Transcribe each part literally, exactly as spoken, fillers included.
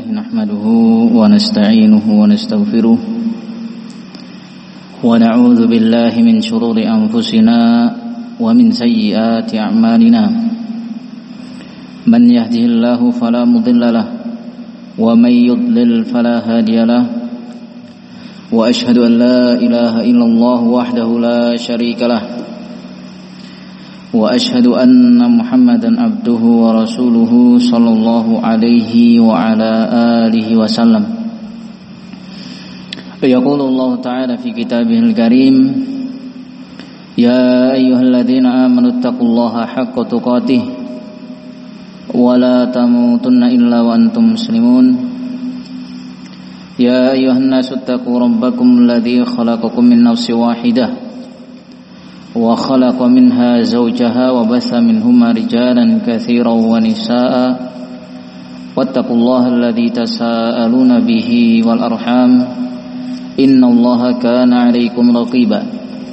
نحمده ونستعينه ونستغفره ونعوذ بالله من شرور أنفسنا ومن سيئات أعمالنا من يهده الله فلا مضل له ومن يضلل فلا هادي له وأشهد أن لا إله إلا الله وحده لا شريك له وأشهد أن محمدا عبده ورسوله صلى الله عليه وعلى آله وسلم. يقول الله تعالى في كتابه الكريم: يا أيها الذين آمنوا اتقوا الله حق تقاته ولا تموتن إلا وأنتم مسلمون. يا أيها الناس اتقوا ربكم الذي خلقكم من نفس واحدة وخلق منها زوجها وبث منهما رجالا كثيرا ونساء واتقوا الله الذي تساءلون به والأرحام إن الله كان عليكم رقيبا.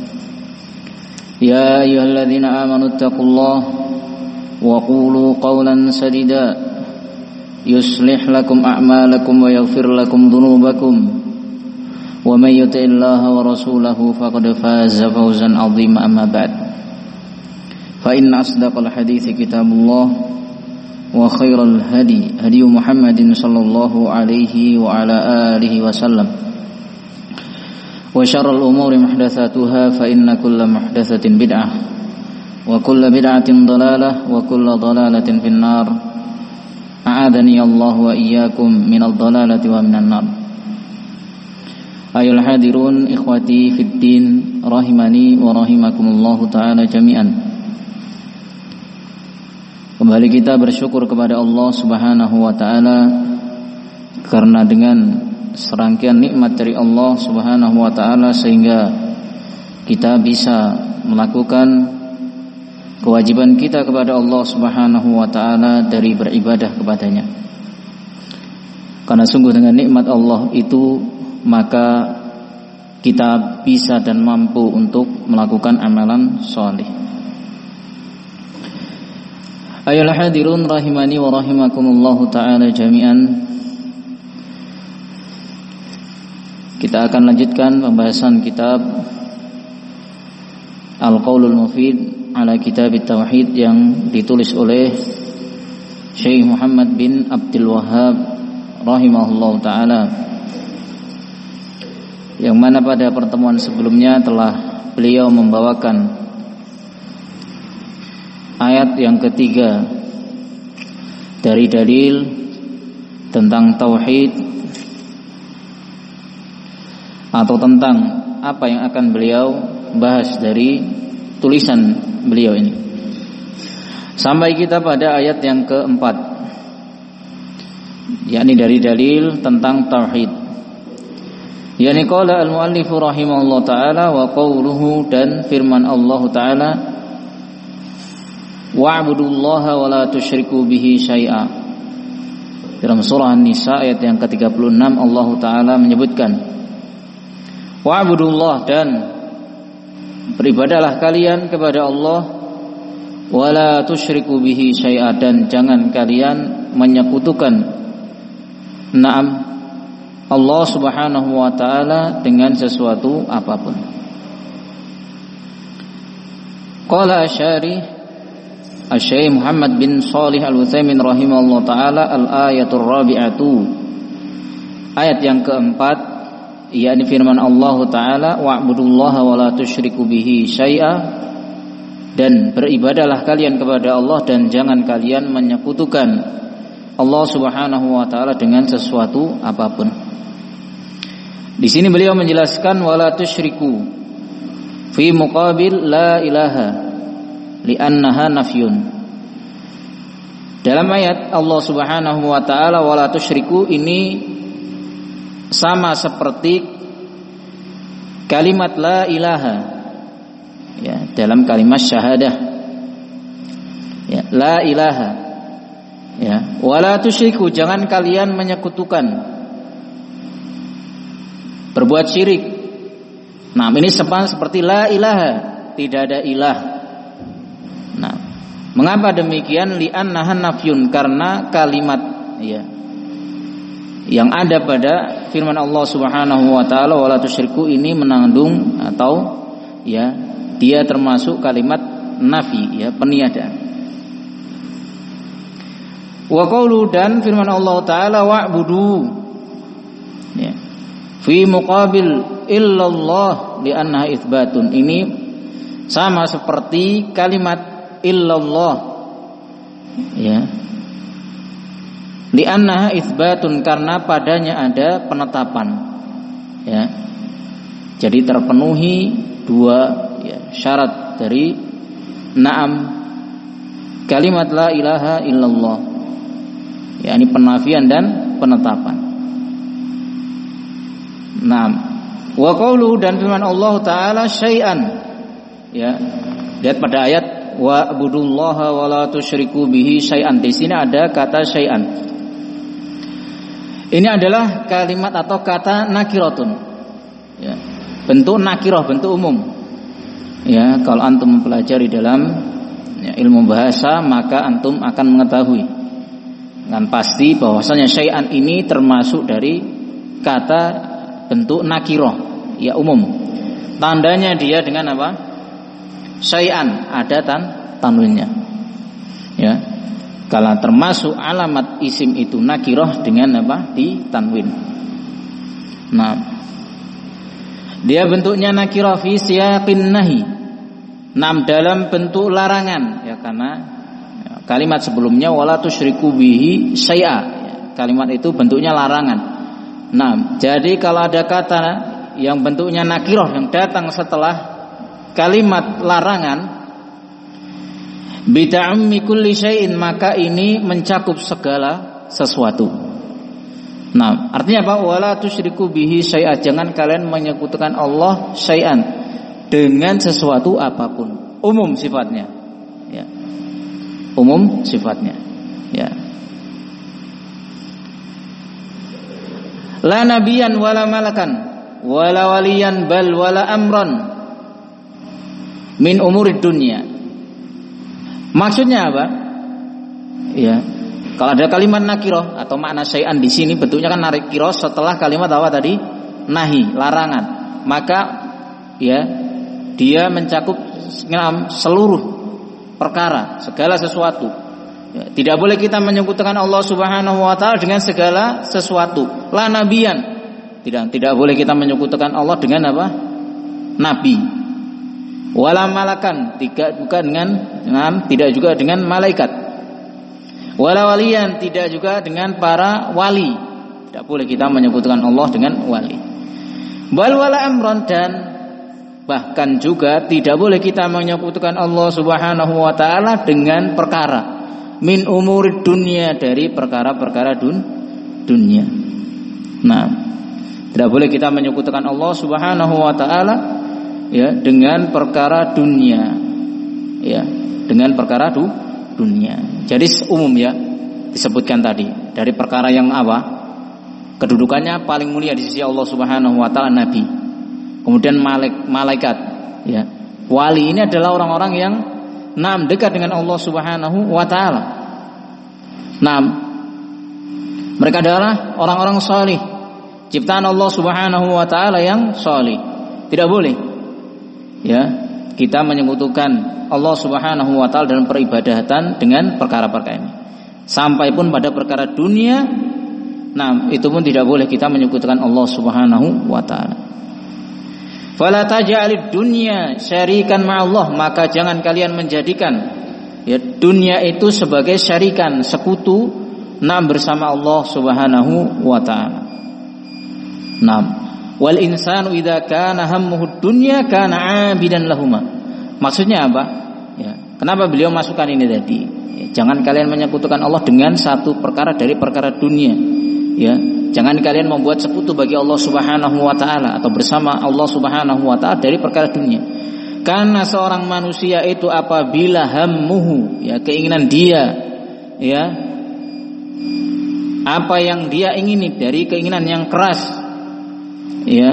يا أيها الذين آمنوا اتقوا الله وقولوا قولا سديدا يصلح لكم أعمالكم ويغفر لكم ذنوبكم ومن يطع الله ورسوله فقد فاز فوزا عظيما. أما بعد فإن أصدق الحديث كتاب الله وخير الهدي هدي محمد صلى الله عليه وعلى آله وسلم وشر الأمور محدثاتها فإن كل محدثة بدعة وكل بدعة ضلالة وكل ضلالة في النار. أعاذني الله وإياكم من الضلالة ومن النار. Ayol hadirun ikhwati fiddin rahimani wa rahimakumullahu ta'ala jami'an. Kembali kita bersyukur kepada Allah Subhanahu wa ta'ala karena dengan serangkaian nikmat dari Allah Subhanahu wa ta'ala sehingga kita bisa melakukan kewajiban kita kepada Allah Subhanahu wa ta'ala dari beribadah kepadanya. Karena sungguh dengan nikmat Allah itu maka kita bisa dan mampu untuk melakukan amalan soleh. Ayol hadirun rahimani wa rahimakumullahu ta'ala jami'an. Kita akan lanjutkan pembahasan kitab Al-Qaulul Mufid ala Kitab Tauhid yang ditulis oleh Syekh Muhammad bin Abdul Wahhab rahimahullahu ta'ala, yang mana pada pertemuan sebelumnya telah beliau membawakan ayat yang ketiga dari dalil tentang tauhid atau tentang apa yang akan beliau bahas dari tulisan beliau ini, sampai kita pada ayat yang keempat, yakni dari dalil tentang tauhid. Yani qala al-muallif rahimahullah ta'ala wa qawluhu, dan firman Allah ta'ala wa'budullaha wa la tusyriku bihi syai'a. Dalam surah An-Nisa ayat yang ke tiga puluh enam Allah ta'ala menyebutkan wa'budullah, dan beribadahlah kalian kepada Allah, wa la tusyriku bihi syai'a, dan jangan kalian menyekutukan na'am Allah Subhanahu wa ta'ala dengan sesuatu apapun. Qala asyari Asy-Syaikh Muhammad bin Shalih Al-Utsaimin rahimahullah ta'ala al-ayatul rabi'atu, ayat yang keempat, yakni firman Allah ta'ala wa'budullaha wa la tusyriku bihi syai'a, dan beribadahlah kalian kepada Allah dan jangan kalian menyekutukan Allah Subhanahu wa ta'ala dengan sesuatu apapun. Di sini beliau menjelaskan wala tusyriku fi muqabil la ilaha li'annaha nafyun. Dalam ayat Allah Subhanahu wa ta'ala wala tusyriku ini sama seperti kalimat la ilaha, ya, dalam kalimat syahadah, ya, la ilaha, ya, wala tusyriku, jangan kalian menyekutukan, berbuat syirik. Nah, ini sama seperti la ilaha, tidak ada ilah. Nah, mengapa demikian? Li'annaha nafyun, karena kalimat, ya, yang ada pada firman Allah Subhanahu wa taala wala tusyriku ini mengandung atau ya dia termasuk kalimat nafi, ya, peniadaan. Wa qaulu, dan firman Allah taala wa'budu, ya, fi muqabil illallah li annaha itsbatun, ini sama seperti kalimat illallah, ya, li annaha itsbatun, karena padanya ada penetapan, ya. Jadi terpenuhi dua, ya, syarat dari na'am kalimat la ilaha illallah, yakni penafian dan penetapan. Naam. Wa qauluhu, dan firman Allah taala syai'an, ya. Lihat pada ayat wa abudullaha wa la tusyriku bihi syai'an. Di sini ada kata syai'an. Ini adalah kalimat atau kata nakiratun, ya. Bentuk nakirah, bentuk umum. Ya, kalau antum mempelajari dalam, ya, ilmu bahasa, maka antum akan mengetahui dengan pasti bahwasanya syai'an ini termasuk dari kata bentuk nakirah, ya, umum. Tandanya dia dengan apa? Syai'an, ada tan tanwinnya. Ya. Kalau termasuk alamat isim itu nakirah dengan apa? Di tanwin. Nah, dia bentuknya nakirah fi siyaqin nahi. Nam dalam bentuk larangan, ya, karena ya, kalimat sebelumnya wala tusyriku bihi syai'a, ya, kalimat itu bentuknya larangan. Nah, jadi kalau ada kata yang bentuknya nakirah yang datang setelah kalimat larangan bita'ammi kulli syai'in, maka ini mencakup segala sesuatu. Nah, artinya apa? Wala tusyriku bihi syai'a, jangan kalian menyekutukan Allah syai'an, dengan sesuatu apapun, umum sifatnya, ya, umum sifatnya, ya. La nabiyan wala malakan wala waliyan bal wala amran min umurid dunya. Maksudnya apa? Ya, kalau ada kalimat nakirah atau makna syai'an di sini bentuknya kan nakirah setelah kalimat apa tadi? Nahi, larangan. Maka ya, dia mencakup seluruh perkara, segala sesuatu. Ya, tidak boleh kita menyekutukan Allah Subhanahu wa taala dengan segala sesuatu. La nabiyan. Tidak, tidak boleh kita menyekutukan Allah dengan apa? Nabi. Wala malakan, tidak bukan dengan, dengan tidak juga dengan malaikat. Wala waliyan, tidak juga dengan para wali. Tidak boleh kita menyekutukan Allah dengan wali. Bal wala amran, dan bahkan juga tidak boleh kita menyekutukan Allah Subhanahu wa taala dengan perkara min umurid dunia, dari perkara-perkara dun, dunia. Nah, tidak boleh kita menyekutukan Allah Subhanahu wa taala, ya, dengan perkara dunia, ya, dengan perkara du, dunia. Jadi umum, ya, disebutkan tadi dari perkara yang apa? Kedudukannya paling mulia di sisi Allah Subhanahu wa taala, nabi. Kemudian malaik, malaikat, ya. Wali ini adalah orang-orang yang nam dekat dengan Allah Subhanahu wa taala. Nam, mereka adalah orang-orang salih, ciptaan Allah Subhanahu wa taala yang salih. Tidak boleh, ya, kita menyekutukan Allah Subhanahu wa taala dalam peribadatan dengan perkara-perkara ini. Sampai pun pada perkara dunia, nah, itu pun tidak boleh kita menyekutukan Allah Subhanahu wa taala. Fala taj'alid dunya syarikan ma'allah, maka jangan kalian menjadikan, ya, dunia itu sebagai syarikan, sekutu, nah, bersama Allah Subhanahu wa taala. Nah, wal insanu idza kana hammuhu dunya kana 'abidan lahuma. Maksudnya apa? Ya, kenapa beliau masukkan ini tadi? Ya, jangan kalian menyekutukan Allah dengan satu perkara dari perkara dunia. Ya, jangan kalian membuat sekutu bagi Allah Subhanahu wa taala atau bersama Allah Subhanahu wa taala dari perkara dunia. Karena seorang manusia itu apabila hammuhu, ya, keinginan dia, ya, apa yang dia ingini dari keinginan yang keras, ya,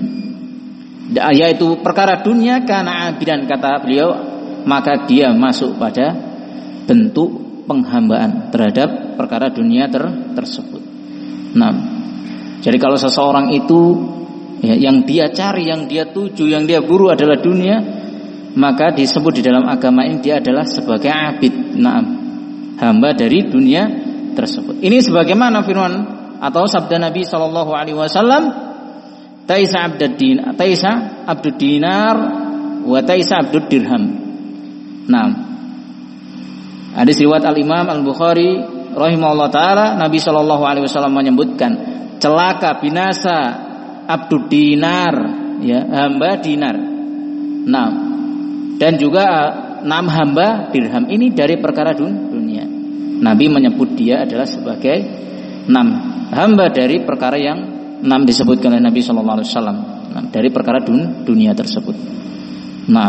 yaitu perkara dunia, karena abidan, kata beliau, maka dia masuk pada bentuk penghambaan terhadap perkara dunia ter tersebut. Nah, Jadi kalau seseorang itu ya, yang dia cari, yang dia tuju, yang dia buru adalah dunia, maka disebut di dalam agama ini dia adalah sebagai abid, na'am, hamba dari dunia tersebut. Ini sebagaimana firman atau sabda Nabi sallallahu alaihi wasallam, taisa abdud din, taisa abdud dinar wa taisa abdud dirham. Nah, hadis riwayat Al-Imam Al-Bukhari rahimahullah taala, Nabi sallallahu alaihi wasallam menyebutkan celaka binasa abdud dinar, ya, hamba dinar. Nah, dan juga enam hamba dirham, ini dari perkara dunia. Nabi menyebut dia adalah sebagai enam hamba dari perkara yang enam disebutkan oleh Nabi sallallahu alaihi wasallam, dari perkara dunia tersebut. Nah,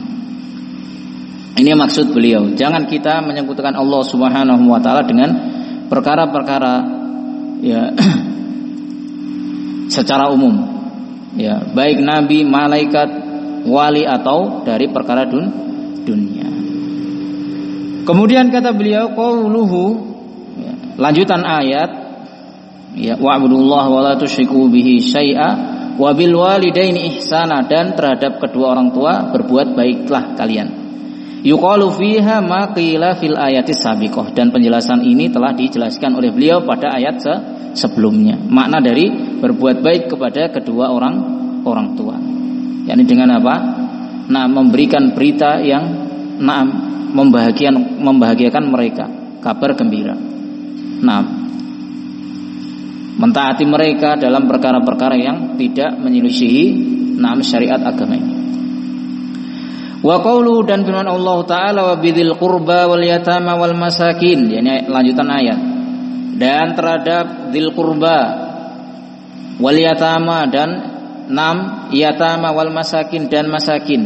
ini maksud beliau, jangan kita menyekutukan Allah Subhanahu wa taala dengan perkara-perkara ya secara umum, ya, baik nabi, malaikat, wali atau dari perkara dun, dunia. Kemudian kata beliau qauluhu, ya, lanjutan ayat, ya, wa'budullaha wa la tusyriku bihi syai'a wa bil walidaini ihsana, dan terhadap kedua orang tua berbuat baiklah kalian. Yuqalu fiha ma qila fil ayatis sabiqah, dan penjelasan ini telah dijelaskan oleh beliau pada ayat se sebelumnya. Makna dari berbuat baik kepada kedua orang orang tua, yakni dengan apa? Nah, memberikan berita yang nah, membahagiakan membahagiakan mereka, kabar gembira. Nah, mentaati mereka dalam perkara-perkara yang tidak menyelisihi nah, syariat agama ini. Wa qaulu, dan firman Allah taala, wa bidzil qurba wal yatama wal masakin, yakni lanjutan ayat, dan terhadap dzil qurba wal yatama, dan enam yatama wal masakin, dan masakin,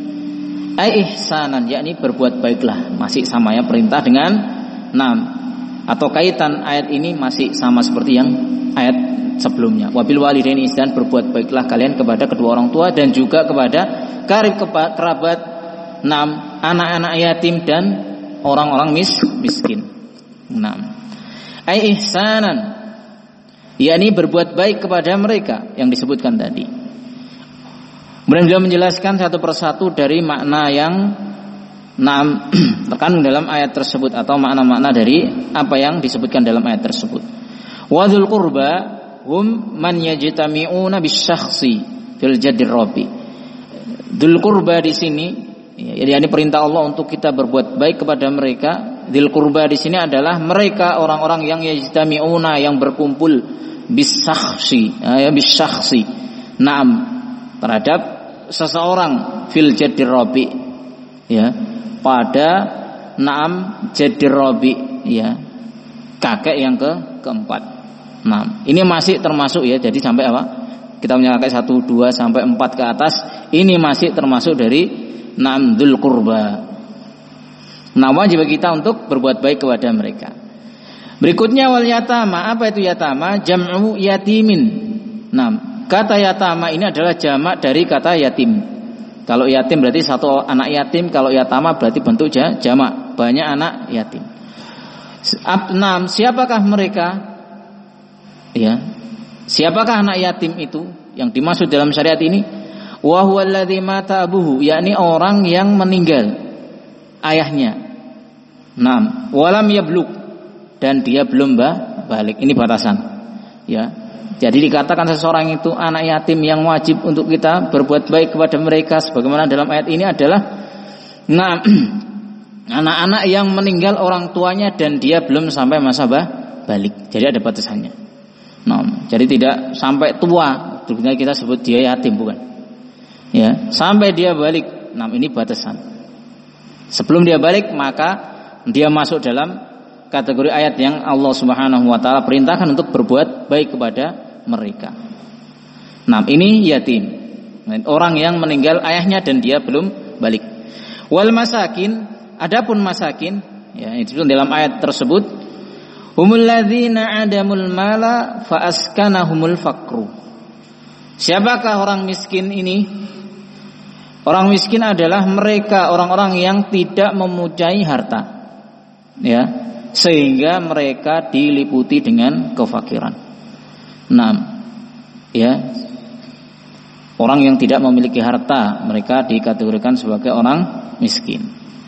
ai ihsanan, yakni berbuat baiklah, masih sama ya, perintah dengan enam, atau kaitan ayat ini masih sama seperti yang ayat sebelumnya. Wabil walidaini ihsan, berbuat baiklah kalian kepada kedua orang tua dan juga kepada karib kerabat, enam anak-anak yatim dan orang-orang mis miskin. Enam ai ihsanan, yakni berbuat baik kepada mereka yang disebutkan tadi. Kemudian beliau menjelaskan satu persatu dari makna yang enam terkandung dalam ayat tersebut, atau makna-makna dari apa yang disebutkan dalam ayat tersebut. Wadzul qurba hum man yajtami'una bisyakhsi fil jaddir rabi. Dzul qurba di sini, ya, ini perintah Allah untuk kita berbuat baik kepada mereka. Dzul qurba di sini adalah mereka orang-orang yang yajtami'una, yang berkumpul bisyakhsi, ya, bisyakhsi. Naam, terhadap seseorang fil jaddir rabi, ya, pada naam jaddir rabi, ya, kakek yang ke keempat. Nah, ini masih termasuk ya, jadi sampai apa? Kita punya kakek satu, dua sampai empat ke atas, ini masih termasuk dari namdul qurba. Nah, wajib kita untuk berbuat baik kepada mereka. Berikutnya wal yatama, apa itu yatama? Jam'u yatimin. Nah, kata yatama ini adalah jamak dari kata yatim. Kalau yatim berarti satu anak yatim, kalau yatama berarti bentuk jamak, banyak anak yatim. Nah, siapakah mereka? Ya, siapakah anak yatim itu yang dimaksud dalam syariat ini? Wa huwa alladzi mata abuhu, yakni orang yang meninggal ayahnya. Naam, walam yablug, dan dia belum balik. Ini batasan. Ya. Jadi dikatakan seseorang itu anak yatim yang wajib untuk kita berbuat baik kepada mereka sebagaimana dalam ayat ini adalah nah, anak-anak yang meninggal orang tuanya dan dia belum sampai masa balik. Jadi ada batasannya. Nah, jadi tidak sampai tua, kita sebut dia yatim, bukan? Ya, sampai dia balik. Nah, ini batasan. Sebelum dia balik, maka dia masuk dalam kategori ayat yang Allah Subhanahu wa taala perintahkan untuk berbuat baik kepada mereka. Nah, ini yatim, orang yang meninggal ayahnya dan dia belum balik. Wal masakin, adapun masakin, ya, itu dalam ayat tersebut, humul ladzina adamul mala fa askanahumul faqru. Siapakah orang miskin ini? Orang miskin adalah mereka orang-orang yang tidak mempunyai harta, ya, sehingga mereka diliputi dengan kefakiran. Nah, ya, orang yang tidak memiliki harta, mereka dikategorikan sebagai orang miskin.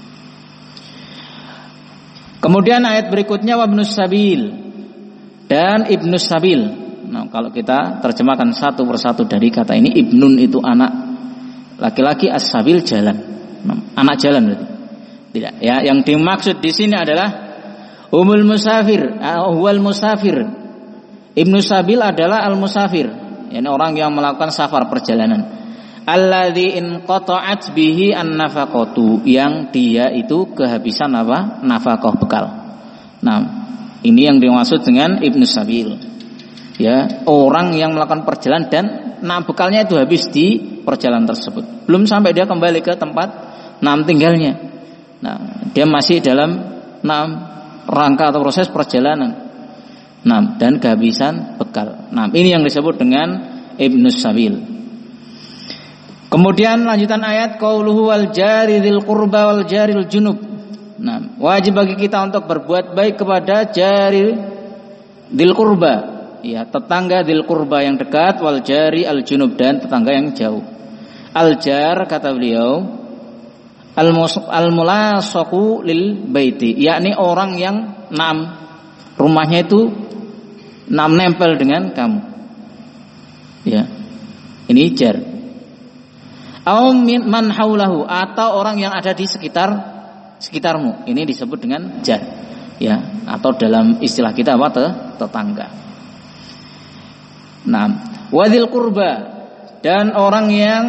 Kemudian ayat berikutnya wabnus sabil, dan ibnus sabil. Nah, kalau kita terjemahkan satu persatu dari kata ini, ibnun itu anak laki-laki, as-sabil jalan, nah, anak jalan berarti. Tidak, ya, yang dimaksud di sini adalah umul musafir, huwal musafir. Ibnu sabil adalah al-musafir, yakni orang yang melakukan safar perjalanan. Alladzi in qata'at bihi an-nafaqatu, yang dia itu kehabisan apa? Nafkah bekal. Nah, ini yang dimaksud dengan ibnu sabil. Ya, orang yang melakukan perjalanan dan nah bekalnya itu habis di perjalanan tersebut. Belum sampai dia kembali ke tempat nah tinggalnya. Nah, dia masih dalam nah rangka atau proses perjalanan. Nah, dan kehabisan bekal. Nah, ini yang disebut dengan ibnus sabil. Kemudian lanjutan ayat qauluhu wal jari dzil qurba wal jaril junub. Nah, wajib bagi kita untuk berbuat baik kepada jari dzil qurba, ya, tetangga dzil qurba yang dekat, wal jari al junub, dan tetangga yang jauh. Al jar kata beliau al mulasaqu lil baiti, yakni orang yang nam rumahnya itu nam nempel dengan kamu. Ya. Ini jar. Au min man haulahu, atau orang yang ada di sekitar sekitarmu. Ini disebut dengan jar. Ya, atau dalam istilah kita apa? Tetangga. Nah, wadzil qurba, dan orang yang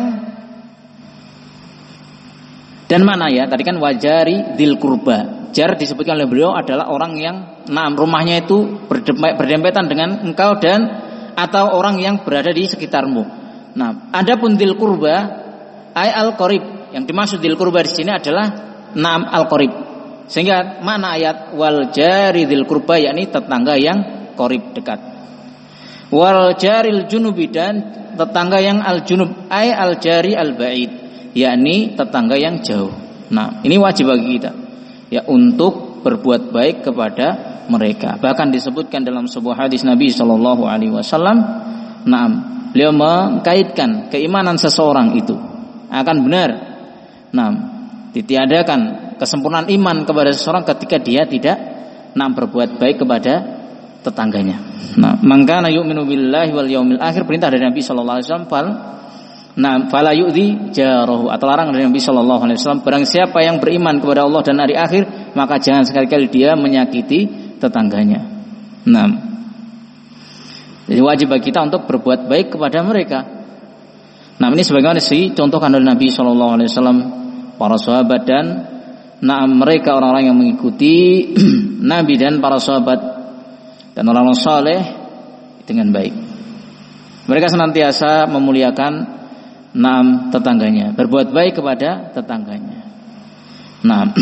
dan mana ya? Tadi kan wajari dzil qurba. Jar disebutkan oleh beliau adalah orang yang nah rumahnya itu berdempetan dengan engkau dan atau orang yang berada di sekitarmu. Nah, adapun dzil qurba ay al qarib, yang dimaksud dzil qurba di sini adalah nam al qarib. Sehingga mana ayat wal jari dzil qurba, yakni tetangga yang qarib dekat. Wal jaril junubi, dan tetangga yang al junub ay al jari al ba'id, yakni tetangga yang jauh. Nah, ini wajib bagi kita, ya, untuk berbuat baik kepada mereka. Bahkan disebutkan dalam sebuah hadis Nabi Shallallahu Alaihi Wasallam, nah, beliau mengkaitkan keimanan seseorang itu akan benar, nah, ditiadakan kesempurnaan iman kepada seseorang ketika dia tidak nah berbuat baik kepada tetangganya. Nah, mangkana yu'minu billahi wal yaumil akhir, perintah dari Nabi Shallallahu Alaihi Wasallam, fal nah fala yu'dhi jarahu, atau larangan dari Nabi Shallallahu Alaihi Wasallam, barang siapa yang beriman kepada Allah dan hari akhir, maka jangan sekali-kali dia menyakiti tetangganya. Nah, jadi wajib bagi kita untuk berbuat baik kepada mereka. Nah, ini sebagaimana dicontohkan oleh Nabi Shallallahu Alaihi Wasallam, para sahabat, dan nah mereka orang-orang yang mengikuti Nabi dan para sahabat dan orang-orang saleh dengan baik. Mereka senantiasa memuliakan Naam tetangganya, berbuat baik kepada tetangganya. Nah,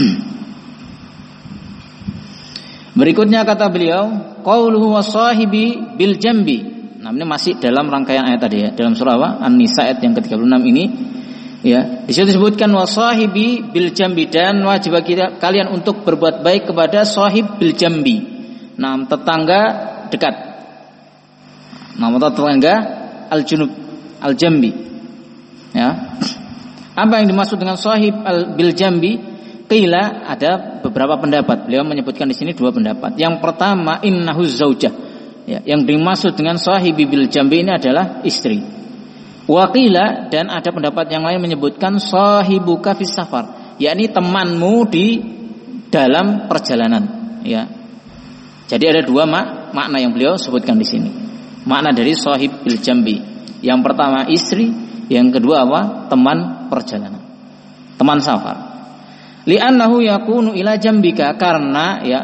berikutnya kata beliau, qauluhu wasahibi bil jambi. Nah, ini masih dalam rangkaian ayat tadi, ya, dalam surah apa? An-Nisa ayat yang ke tiga puluh enam ini, ya. Di situ disebutkan wasahibi bil jambi, dan wajib bagi kalian untuk berbuat baik kepada sahib bil jambi. Nah, tetangga dekat. Nah, tetangga al junub al jambi. Ya. Apa yang dimaksud dengan sahib al bil jambi? Qila, ada beberapa pendapat. Beliau menyebutkan di sini dua pendapat. Yang pertama, innahu zaujah. Ya, yang dimaksud dengan sahibi bil jambi ini adalah istri. Wa qila, dan ada pendapat yang lain menyebutkan sahibuka fis safar, yakni temanmu di dalam perjalanan, ya. Jadi ada dua mak- makna yang beliau sebutkan di sini. Makna dari sahib bil jambi. Yang pertama istri, yang kedua apa? Teman perjalanan, teman safar. Li'annahu yakunu ila jambika, karena ya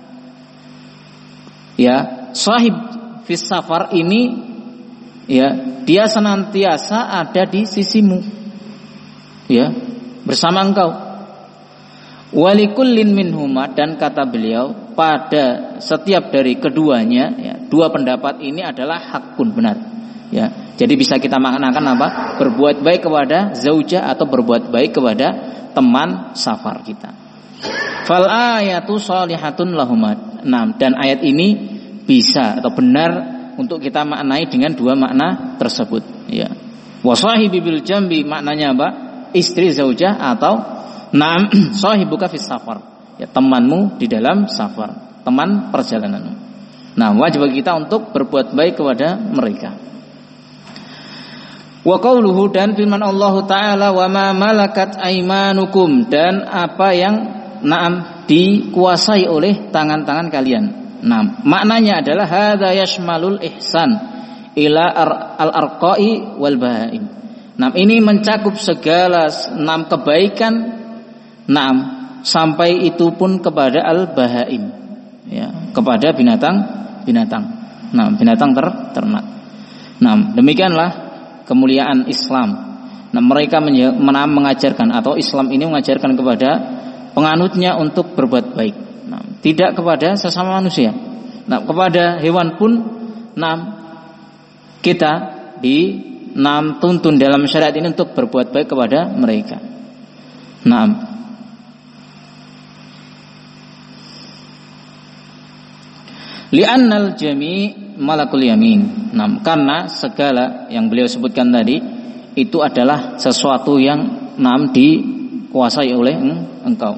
ya sahib fis safar ini, ya, dia senantiasa ada di sisimu, ya, bersama engkau. Walikullin minhuma, dan kata beliau pada setiap dari keduanya, ya, dua pendapat ini adalah hakun, benar, ya. Jadi bisa kita maknakan apa? Berbuat baik kepada zaujah atau berbuat baik kepada teman safar kita. Fal ayatu shalihatun lahumat. Nah, dan ayat ini bisa atau benar untuk kita maknai dengan dua makna tersebut, ya. Wa sahibi bil jambi maknanya apa? Istri zaujah atau na'am sahibuka fis safar. Ya, temanmu di dalam safar, teman perjalananmu. Nah, wajib bagi kita untuk berbuat baik kepada mereka. Wa qauluhu dan firman Allah Ta'ala wa ma malakat aimanukum dan apa yang na'am dikuasai oleh tangan-tangan kalian. Nah, maknanya adalah hadza yashmalul ihsan ila al-arqai wal bahaim. Nah, ini mencakup segala enam kebaikan, enam sampai itu pun kepada al-bahaim, ya, kepada binatang-binatang. Nah, binatang ter ternak. Nah, demikianlah kemuliaan Islam. Nah, mereka mengajarkan atau Islam ini mengajarkan kepada penganutnya untuk berbuat baik. Nah, tidak kepada sesama manusia. Nah, kepada hewan pun, nah, kita di nah, tuntun dalam syariat ini untuk berbuat baik kepada mereka. Nah, li'annal jami' malakul yamin. Nah, karena segala yang beliau sebutkan tadi itu adalah sesuatu yang nam dikuasai oleh engkau.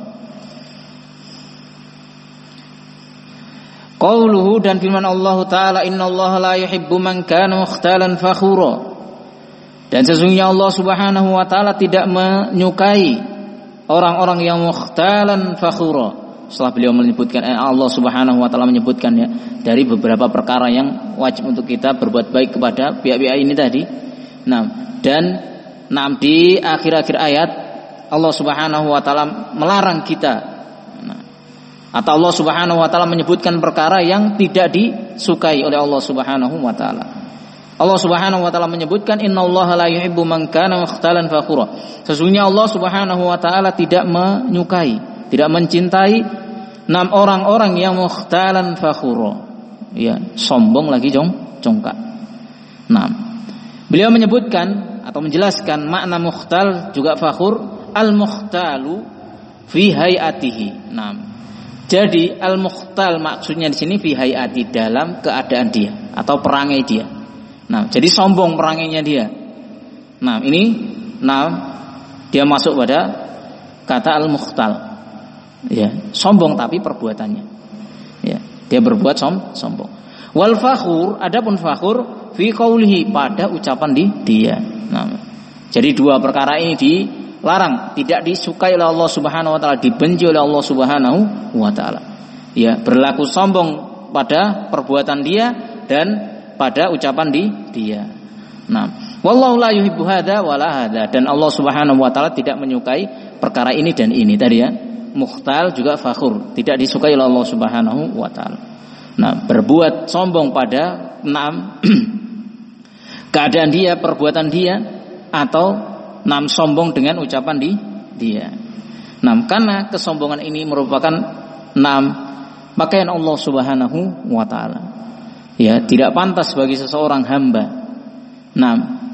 Qauluhu dan firman Allah Ta'ala innallaha la yuhibbu man kana mukhtalan fakhura. Dan sesungguhnya Allah Subhanahu wa taala tidak menyukai orang-orang yang mukhtalan fakhura. Setelah beliau menyebutkan, Allah Subhanahu wa taala menyebutkan ya dari beberapa perkara yang wajib untuk kita berbuat baik kepada pihak-pihak ini tadi. Nah, dan nah, di akhir-akhir ayat Allah Subhanahu wa taala melarang kita, nah, atau Allah Subhanahu wa taala menyebutkan perkara yang tidak disukai oleh Allah Subhanahu wa taala. Allah Subhanahu wa taala menyebutkan innallaha la yuhibbu man kana mukhtalan fakhura. Sesungguhnya Allah Subhanahu wa taala tidak menyukai, tidak mencintai enam orang-orang yang mukhtalan fakhura, ya, sombong lagi jong congkak. Nah, beliau menyebutkan atau menjelaskan makna mukhtal juga fakhur, al-mukhtalu fi hayatihi. Nah, jadi al-mukhtal maksudnya di sini fi hayati, dalam keadaan dia atau perangai dia. Nah, jadi sombong perangainya dia. Nah, ini nah dia masuk pada kata al-mukhtal. Ya, sombong tapi perbuatannya. Ya, dia berbuat som sombong. Wal fakhur, adapun fakhur fi qaulihi, pada ucapan di dia. Nah, jadi dua perkara ini dilarang, tidak disukai oleh Allah Subhanahu wa taala, dibenci oleh Allah Subhanahu wa taala. Ya, berlaku sombong pada perbuatan dia dan pada ucapan di dia. Nah, wallahu la yuhibbu hadza wala hadza, dan Allah Subhanahu wa taala tidak menyukai perkara ini dan ini tadi ya. Mukhtal juga fakhur, tidak disukai oleh Allah Subhanahu wa taala. Nah, berbuat sombong pada enam keadaan dia, perbuatan dia, atau enam sombong dengan ucapan di dia. Nah, karena kesombongan ini merupakan enam pakaian Allah Subhanahu wa taala. Ya, tidak pantas bagi seseorang hamba, nah,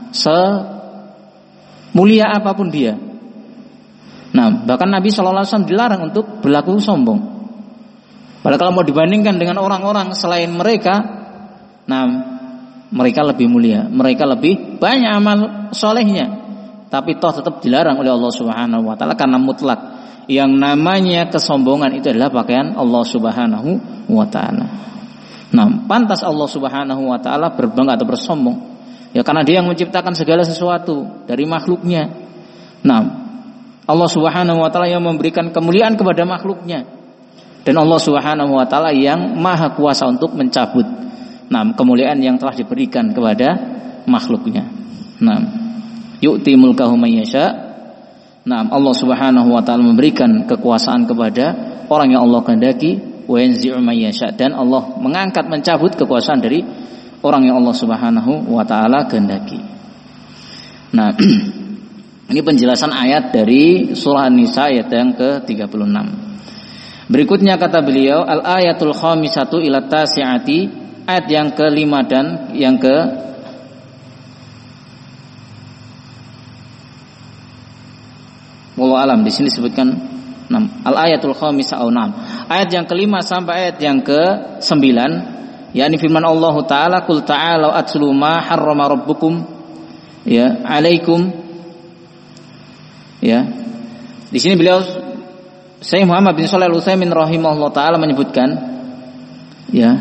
semulia apapun dia. Nah, bahkan Nabi shallallahu alaihi wasallam dilarang untuk berlaku sombong. Padahal kalau mau dibandingkan dengan orang-orang selain mereka, nah, mereka lebih mulia, mereka lebih banyak amal solehnya, tapi toh tetap dilarang oleh Allah Subhanahu wa taala karena mutlak yang namanya kesombongan itu adalah pakaian Allah Subhanahu wa taala. Nah, pantas Allah Subhanahu wa taala berbangga atau bersombong, ya, karena Dia yang menciptakan segala sesuatu dari makhluknya. Nah, Allah Subhanahu wa taala yang memberikan kemuliaan kepada makhluknya, dan Allah Subhanahu wa taala yang maha kuasa untuk mencabut nah kemuliaan yang telah diberikan kepada makhluknya. Nah, yu'ti mulkahu may yasha. Nah, Allah Subhanahu wa taala memberikan kekuasaan kepada orang yang Allah kehendaki. Wa yanzi'u may yasha, dan Allah mengangkat, mencabut kekuasaan dari orang yang Allah Subhanahu wa taala kehendaki. Nah, ini penjelasan ayat dari surah An-Nisa ayat yang ke tiga puluh enam. Berikutnya kata beliau, al-ayatul khamisatu ila tasi'ati, ayat yang kelima dan yang ke wallahu alam, di sini disebutkan enam. Al-ayatul khamisah au enam. Ayat yang kelima sampai ayat yang ke sembilan yakni firman Allah taala, qul ta'alu atlu ma harrama rabbukum ya alaikum. Ya. Di sini beliau Syekh Muhammad bin Shalih Al-Utsaimin rahimahullah taala menyebutkan ya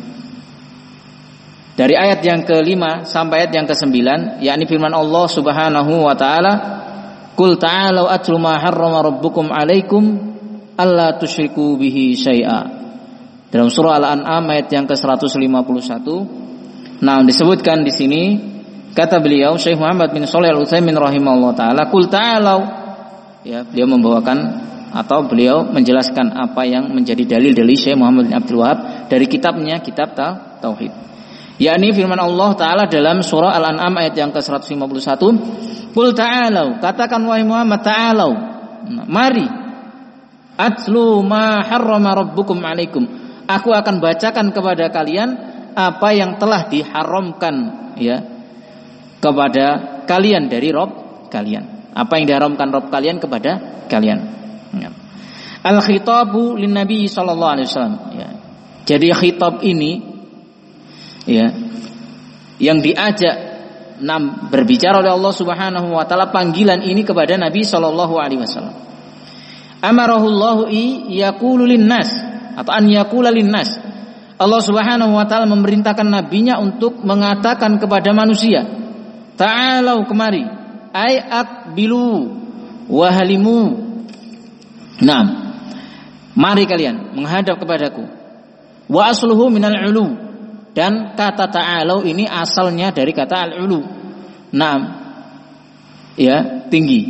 dari ayat yang kelima sampai ayat yang kesembilan, yakni firman Allah Subhanahu wa taala, qul ta'alu atlu ma harrama rabbukum alaikum alla tusyriku bihi syai'a. Dalam surah Al-An'am ayat yang ke seratus lima puluh satu. Nah, disebutkan di sini kata beliau Syekh Muhammad bin Shalih Al-Utsaimin rahimahullah taala, qul ta'alu, ya, beliau membawakan atau beliau menjelaskan apa yang menjadi dalil-dalil Syekh Muhammad bin Abdul Wahab dari kitabnya Kitab Tauhid. Yakni firman Allah taala dalam surah Al-An'am ayat yang ke seratus lima puluh satu, qul ta'alu, katakan wahai Muhammad, ta'alu, mari, atlu ma harrama rabbukum alaikum, aku akan bacakan kepada kalian apa yang telah diharamkan ya kepada kalian dari Rabb kalian. Apa yang diharamkan Rabb kalian kepada kalian. Ya. Al-khitabu lin Nabi sallallahu alaihi wasallam ya. Jadi khitab ini ya yang diajak nam berbicara oleh Allah Subhanahu wa taala, panggilan ini kepada Nabi sallallahu alaihi wasallam. Amarahullahu yaqulu linnas atau an yaqula linnas. Allah Subhanahu wa taala memerintahkan nabinya untuk mengatakan kepada manusia, ta'alau, kemari, ay aqbilu wa halimu. Naam, mari kalian menghadap kepadaku. Wa asluhu minal ulu, dan kata ta'alau ini asalnya dari kata al-ulu. Naam, ya, tinggi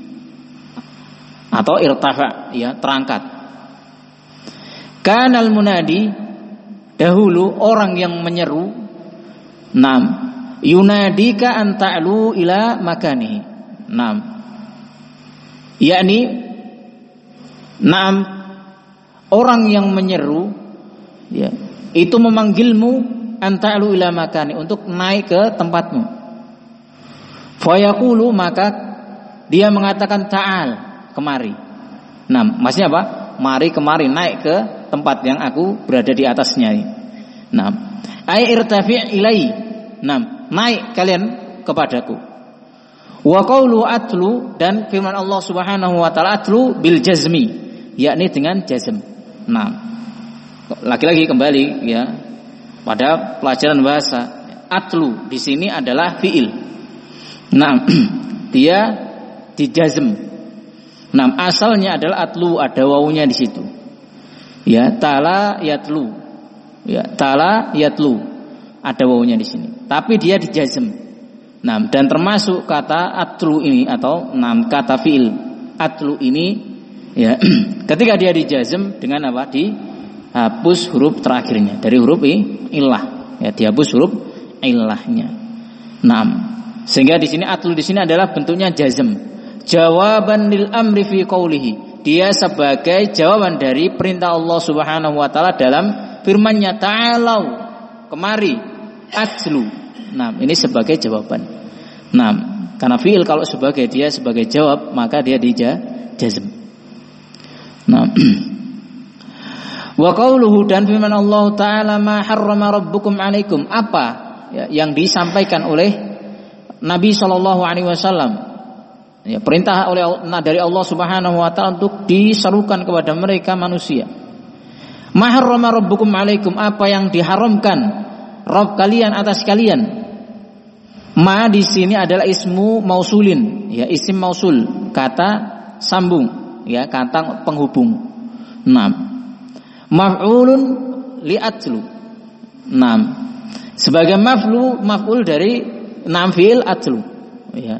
atau irtafa, ya, terangkat. Kanal munadi, dahulu orang yang menyeru, nam, yunadika an ta'lu ila makanihi, nam, yakni, nam, orang yang menyeru, ya, itu memanggilmu an ta'lu ila makani, untuk naik ke tempatmu. Fayaqulu, maka dia mengatakan ta'al, kemari. Nam, maksudnya apa? Mari kemari, naik ke tempat yang aku berada di atasnya. Nam, ay irtafi' ilai. Nam, naik kalian kepadaku. Wa qawlu atlu, dan firman Allah Subhanahu wa taala atlu bil jazmi, yakni dengan jazm. Nam, lagi-lagi kembali ya pada pelajaran bahasa. Atlu di sini adalah fiil. Nam, dia dijazm. Nam, asalnya adalah atlu, ada wawunya di situ. Ya, tala yatlu. Ya, tala yatlu. Ada wawunya di sini. Tapi dia dijazm. Nah, dan termasuk kata atlu ini atau nam kata fiil atlu ini ya ketika dia dijazm dengan apa? Dihapus huruf terakhirnya dari huruf i, illah. Ya, dihapus huruf illahnya. Nah, sehingga di sini atlu di sini adalah bentuknya jazm. Jawaban lil amri fi qaulihi, dia sebagai jawaban dari perintah Allah Subhanahu wa taala dalam firman-Nya, ta'alau, kemari, atlu. Nah, ini sebagai jawaban. Nah, karena fiil kalau sebagai dia sebagai jawab, maka dia dijazm. Nah, wa qauluhu, dan firman Allah taala, ma harrama rabbukum alaikum, apa ya, yang disampaikan oleh Nabi sallallahu alaihi wasallam. Ya, perintah oleh nah, dari Allah Subhanahu wa taala untuk diserukan kepada mereka manusia. Ma harrama rabbukum alaikum, apa yang diharamkan Rabb kalian atas kalian. Ma di sini adalah ismu mausulin, ya, isim mausul, kata sambung, ya, kata penghubung. Naam. Maf'ulun li'atlu. Naam. Sebagai maf'ul, maf'ul dari naam fi'il atlu, ya.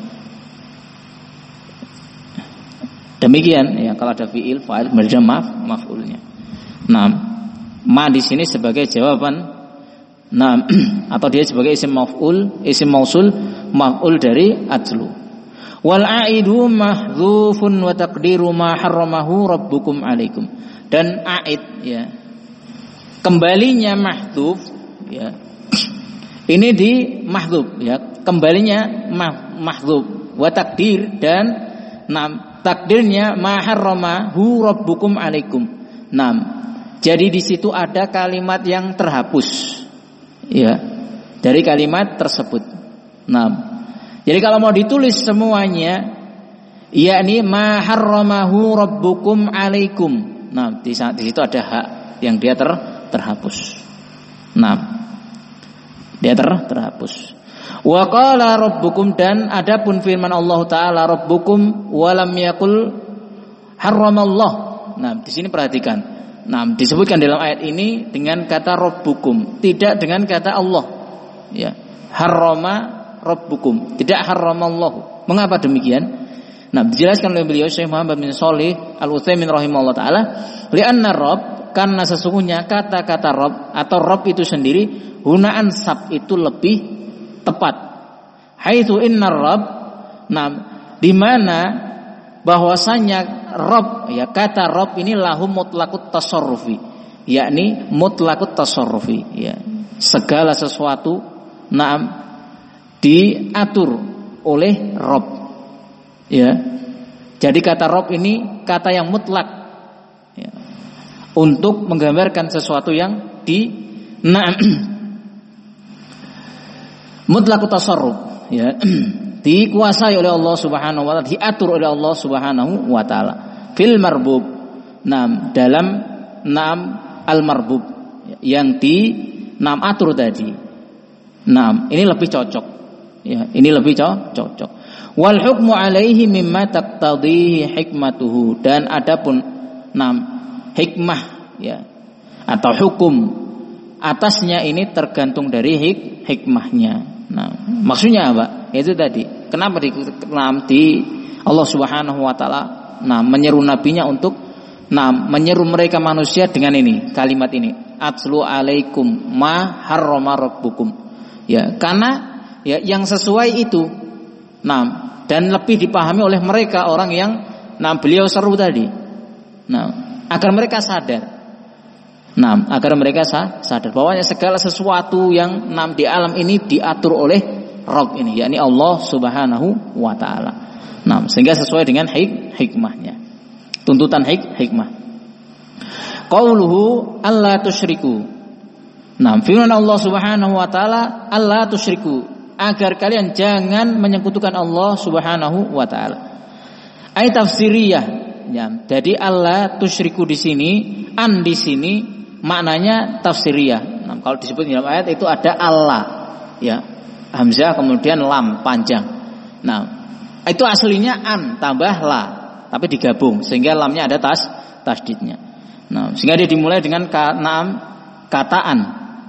Demikian ya, kalau ada fiil fa'il berarti maf maf'ulnya. Nah, ma di sini sebagai jawaban, nah, atau dia sebagai isim maf'ul, isim mausul, maf'ul dari atlu. Wal aidu mahdhufun wa taqdiru ma harramahu rabbukum alaikum. Dan aid ya, kembalinya mahdhuf ya. Ini di mahdhuf ya, kembalinya mah, mahdhuf wa taqdir, dan nam takdirnya ma harramahu rabbukum alaikum. Nam, Jadi di situ ada kalimat yang terhapus, ya, dari kalimat tersebut. Nah, jadi kalau mau ditulis semuanya, yakni ma harramahu rabbukum alaikum. Nah, di, di situ ada hak yang dia ter, terhapus. Nah, dia ter, terhapus. Wa qala rabbukum, dan adapun firman Allah taala rabbukum walam yakul harramallah. Nah, di sini perhatikan. Nah, disebutkan dalam ayat ini dengan kata rabbukum, tidak dengan kata Allah. Ya, harrama rabbukum, tidak harramallahu. Mengapa demikian? Nah, dijelaskan oleh beliau Syekh Muhammad bin Shalih Al-Utsaimin rahimahullah taala, li'anna rabb, karena sesungguhnya kata-kata rabb atau rabb itu sendiri huna ansab, itu lebih tepat. Haitsu innar rabb, nah, di mana bahwasanya rabb, ya, kata rabb ini lahu mutlaqut tasarrufi, yakni mutlaqut tasarrufi, ya, segala sesuatu na'am diatur oleh rabb, ya. Jadi kata rabb ini kata yang mutlak, ya, untuk menggambarkan sesuatu yang di na'am mutlaqut tasarruf, ya, dikuasai oleh Allah Subhanahu wa taala, diatur oleh Allah Subhanahu wa taala. Fil marbub, nam, dalam nam al marbub, yang di nam atur tadi. Nam, ini lebih cocok. Ya, ini lebih cocok. Wal hukmu alaihi mimma taqtadhihi hikmatuhu, dan adapun nam hikmah, ya, atau hukum atasnya ini tergantung dari hik hikmahnya. Nah, maksudnya apa? Itu tadi. Kenapa di, di Allah Subhanahu wa taala nah menyeru nabinya untuk nah menyeru mereka manusia dengan ini, kalimat ini, atlu alaikum ma harrama rabbukum. Ya, karena ya yang sesuai itu. Nah, dan lebih dipahami oleh mereka orang yang nah beliau seru tadi. Nah, agar mereka sadar. Nah, agar mereka sadar bahwa segala sesuatu yang nam di alam ini diatur oleh Rabb ini, yakni Allah Subhanahu wa taala. Nah, sehingga sesuai dengan hik hikmahnya. Tuntutan hik hikmah. Qauluhu alla tusyriku. Nah, firman Allah Subhanahu wa taala alla tusyriku, agar kalian jangan menyekutukan Allah Subhanahu wa taala. Ayat tafsiriyah, ya. Jadi alla tusyriku di sini, an di sini maknanya tafsiriyah. Nah, kalau disebut dalam ayat itu ada Allah, ya, hamzah kemudian lam panjang. Nah, itu aslinya an tambah la, tapi digabung sehingga lamnya ada tas tasdidnya. Nah, sehingga dia dimulai dengan naam kata an,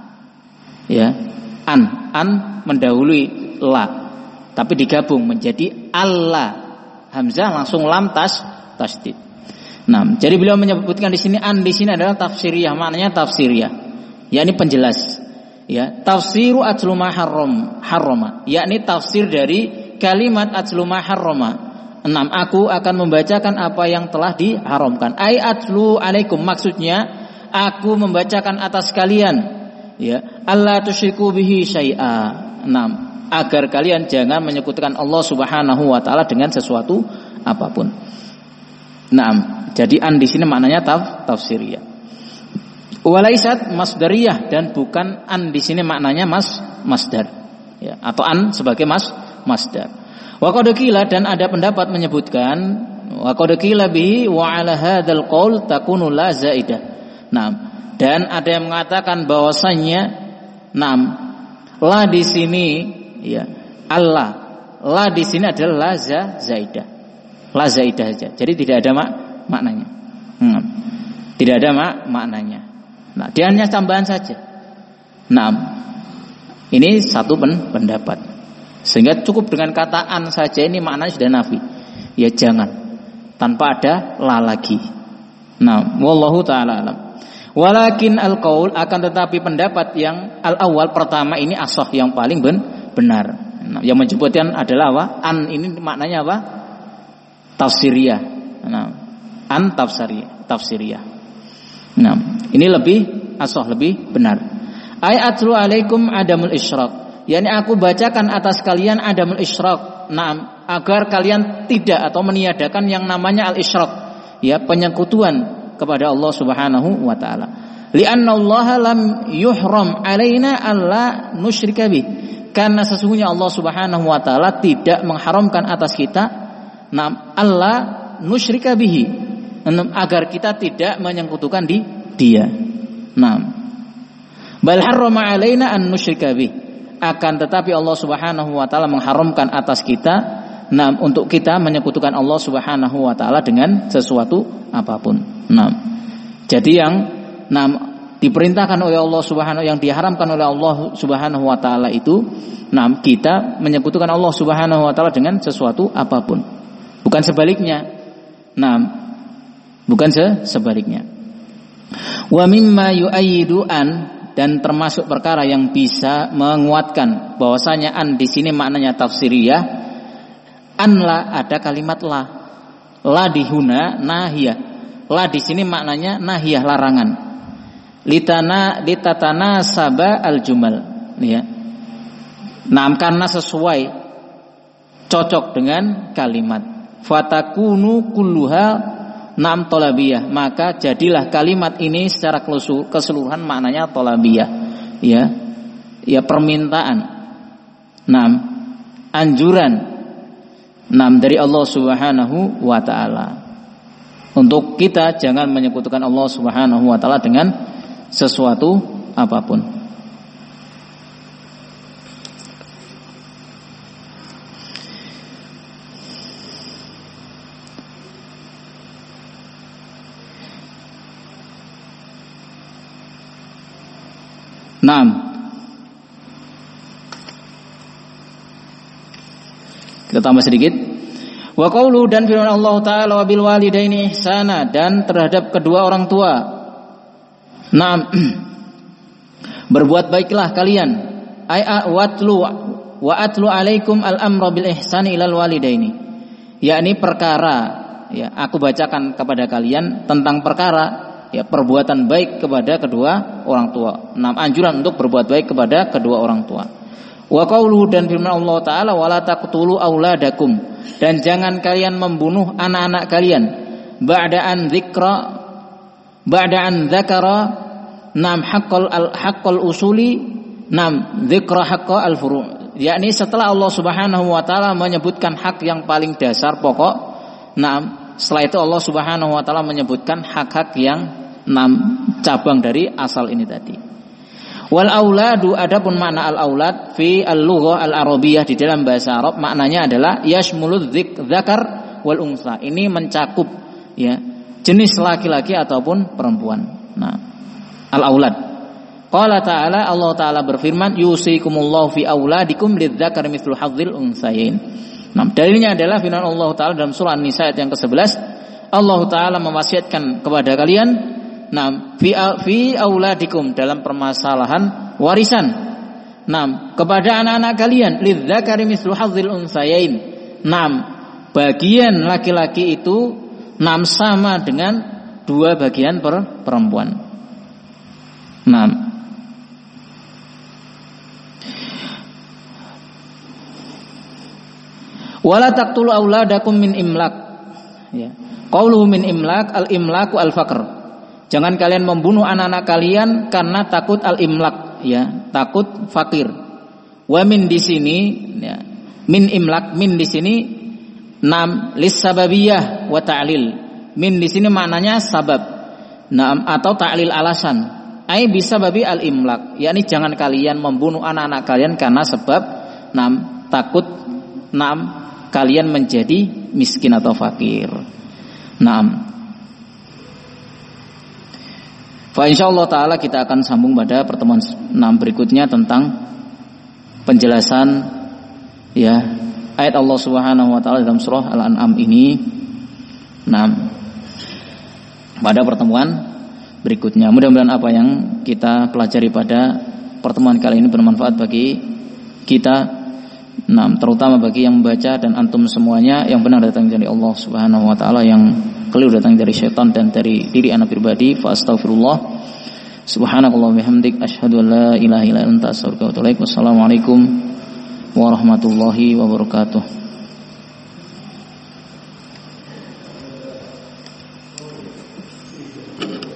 ya, an an mendahului la, tapi digabung menjadi Allah, hamzah langsung lam tas tasdid. Nah, jadi beliau menyebutkan di sini an di sini adalah tafsiriyah, maknanya tafsiriyah, yakni penjelas, ya, tafsiru atlu ma harram harrama, yakni tafsir dari kalimat atlu ma harrama. Enam, aku akan membacakan apa yang telah diharamkan. Ai atlu alaikum, maksudnya aku membacakan atas kalian, ya, alla tusyriku bihi syai'a. Enam, agar kalian jangan menyekutukan Allah Subhanahu wa taala dengan sesuatu apapun. Naam. Jadi an di sini maknanya taf, tafsiriyah. Walaisat masdariyah, dan bukan an di sini maknanya mas masdar, ya, atau an sebagai mas masdar. Wa qad qila, dan ada pendapat menyebutkan wa qad qila bihi wa ala hadzal qaul takunu la zaidah. Nah, dan ada yang mengatakan bahwasanya nam la di sini, ya, Allah, la di sini adalah la za zaidah. La zaidah saja. Jadi tidak ada mak maknanya, hmm. tidak ada mak maknanya. Nah, dia hanya tambahan saja. Nah, ini satu pen pendapat. Sehingga cukup dengan kata an saja ini maknanya sudah nafi. Ya jangan, tanpa ada la lagi. Nah, wallahu taala alam. Walakin al-qaul, akan tetapi pendapat yang al-awwal pertama ini ashah, yang paling ben benar. Nah, yang menyebutkan adalah apa? An ini maknanya apa? Tafsiriyah. Nah, an tafsiriyah, tafsiriyah. Nah, ini lebih ashah, lebih benar. Ayatlu alaikum adamul isyrak, yakni aku bacakan atas kalian adamul isyrak. Nah, agar kalian tidak atau meniadakan yang namanya al-isyrak, ya, penyekutuan kepada Allah Subhanahu wa taala. Li'anna Allah lam yuhram alaina alla nusyrika bih. Karena sesungguhnya Allah Subhanahu wa taala tidak mengharamkan atas kita nam alla nusyrika bihi, agar kita tidak menyekutukan di dia. Naam. Bal harrama alaina an nusyrika bih. Akan tetapi Allah Subhanahu wa taala mengharamkan atas kita Nah, untuk kita menyekutukan Allah Subhanahu wa taala dengan sesuatu apapun. Nah, jadi yang nah, diperintahkan oleh Allah Subhanahu yang diharamkan oleh Allah Subhanahu wa taala itu, nah, kita menyekutukan Allah Subhanahu wa taala dengan sesuatu apapun. Bukan sebaliknya. Nah, bukan sebaliknya. Wa mimma yu'ayyidu an, dan termasuk perkara yang bisa menguatkan bahwasanya an di sini maknanya tafsiriyah. An la, ada kalimat la. La dihuna nahiyah. La di sini maknanya nahiyah, larangan. Litana litatana saba al jumal, ya. Nah, karena sesuai, cocok dengan kalimat. Fatakunu kulluha nam tolabiyah, maka jadilah kalimat ini secara keseluruhan maknanya tolabiyah, ya, ya permintaan, nam anjuran. Nam dari Allah Subhanahu wa taala. Untuk kita jangan menyekutukan Allah Subhanahu wa taala dengan sesuatu apapun. Naam. Kita tambah sedikit. Wa qaulu, dan firman Allah taala wa bil walidaini ihsana, dan terhadap kedua orang tua. Naam. Berbuat baiklah kalian. Ai watlu wa atlu alaikum al amra bil ihsani ilal walidaini. Yakni perkara, ya, aku bacakan kepada kalian tentang perkara, ya, perbuatan baik kepada kedua orang tua. Naam, anjuran untuk berbuat baik kepada kedua orang tua. Wa qauluhu, dan firman Allah taala wala taqtulu auladakum, dan jangan kalian membunuh anak-anak kalian ba'da an dzikra ba'da an dzakara nam haqqal al haqqal usuli nam dzikra haqqa al furu', yakni setelah Allah Subhanahu wa taala menyebutkan hak yang paling dasar pokok, nam setelah itu Allah Subhanahu wa taala menyebutkan hak-hak yang nam cabang dari asal ini tadi. Wal auladu, adapun makna al aulad fi al-lughah al-arabiyah di dalam bahasa Arab maknanya adalah yashmuludz dzakar wal unsa. Ini mencakup, ya, jenis laki-laki ataupun perempuan. Nah, al aulad. Qala ta'ala, Allah taala berfirman, yusikumullahu fi auladikum lidzakari mithlu hadzil unsayain. Nah, dalilnya adalah firman Allah taala dalam surah An-Nisa ayat yang kesebelas. Allah taala mewasiatkan kepada kalian, nah, fi fi auladikum, dalam permasalahan warisan. Nah, kepada anak-anak kalian lidzakari mislu hadzil unsayain. Nah, bagian laki-laki itu nah sama dengan dua bagian per, perempuan. Nah, wala taqtulu auladakum min imlak, ya. Qauluhu min imlak, al imlaku al faqr. Jangan kalian membunuh anak-anak kalian karena takut al-imlak, ya, takut fakir. Wa min di sini, ya, min imlak, min di sini nam lis sababiyah wa ta'lil. Min di sini maknanya sabab, nam atau ta'lil alasan. Ai bisa babi al-imlak, yakni jangan kalian membunuh anak-anak kalian karena sebab nam takut nam kalian menjadi miskin atau fakir. Nam. Fa insyaallah taala kita akan sambung pada pertemuan enam berikutnya tentang penjelasan, ya, ayat Allah Subhanahu wa taala dalam surah Al-An'am ini. Nah, pada pertemuan berikutnya. Mudah-mudahan apa yang kita pelajari pada pertemuan kali ini bermanfaat bagi kita. Nah, terutama bagi yang membaca dan antum semuanya, yang benar datang dari Allah Subhanahu wa taala, yang keliru datang dari syaitan dan dari diri anak pribadi. Fa astaghfirullah. Subhanakallah bihamdik asyhadu an la ilaha illa anta astaghfiruka wa atubu ilaik. Wassalamualaikum warahmatullahi wabarakatuh.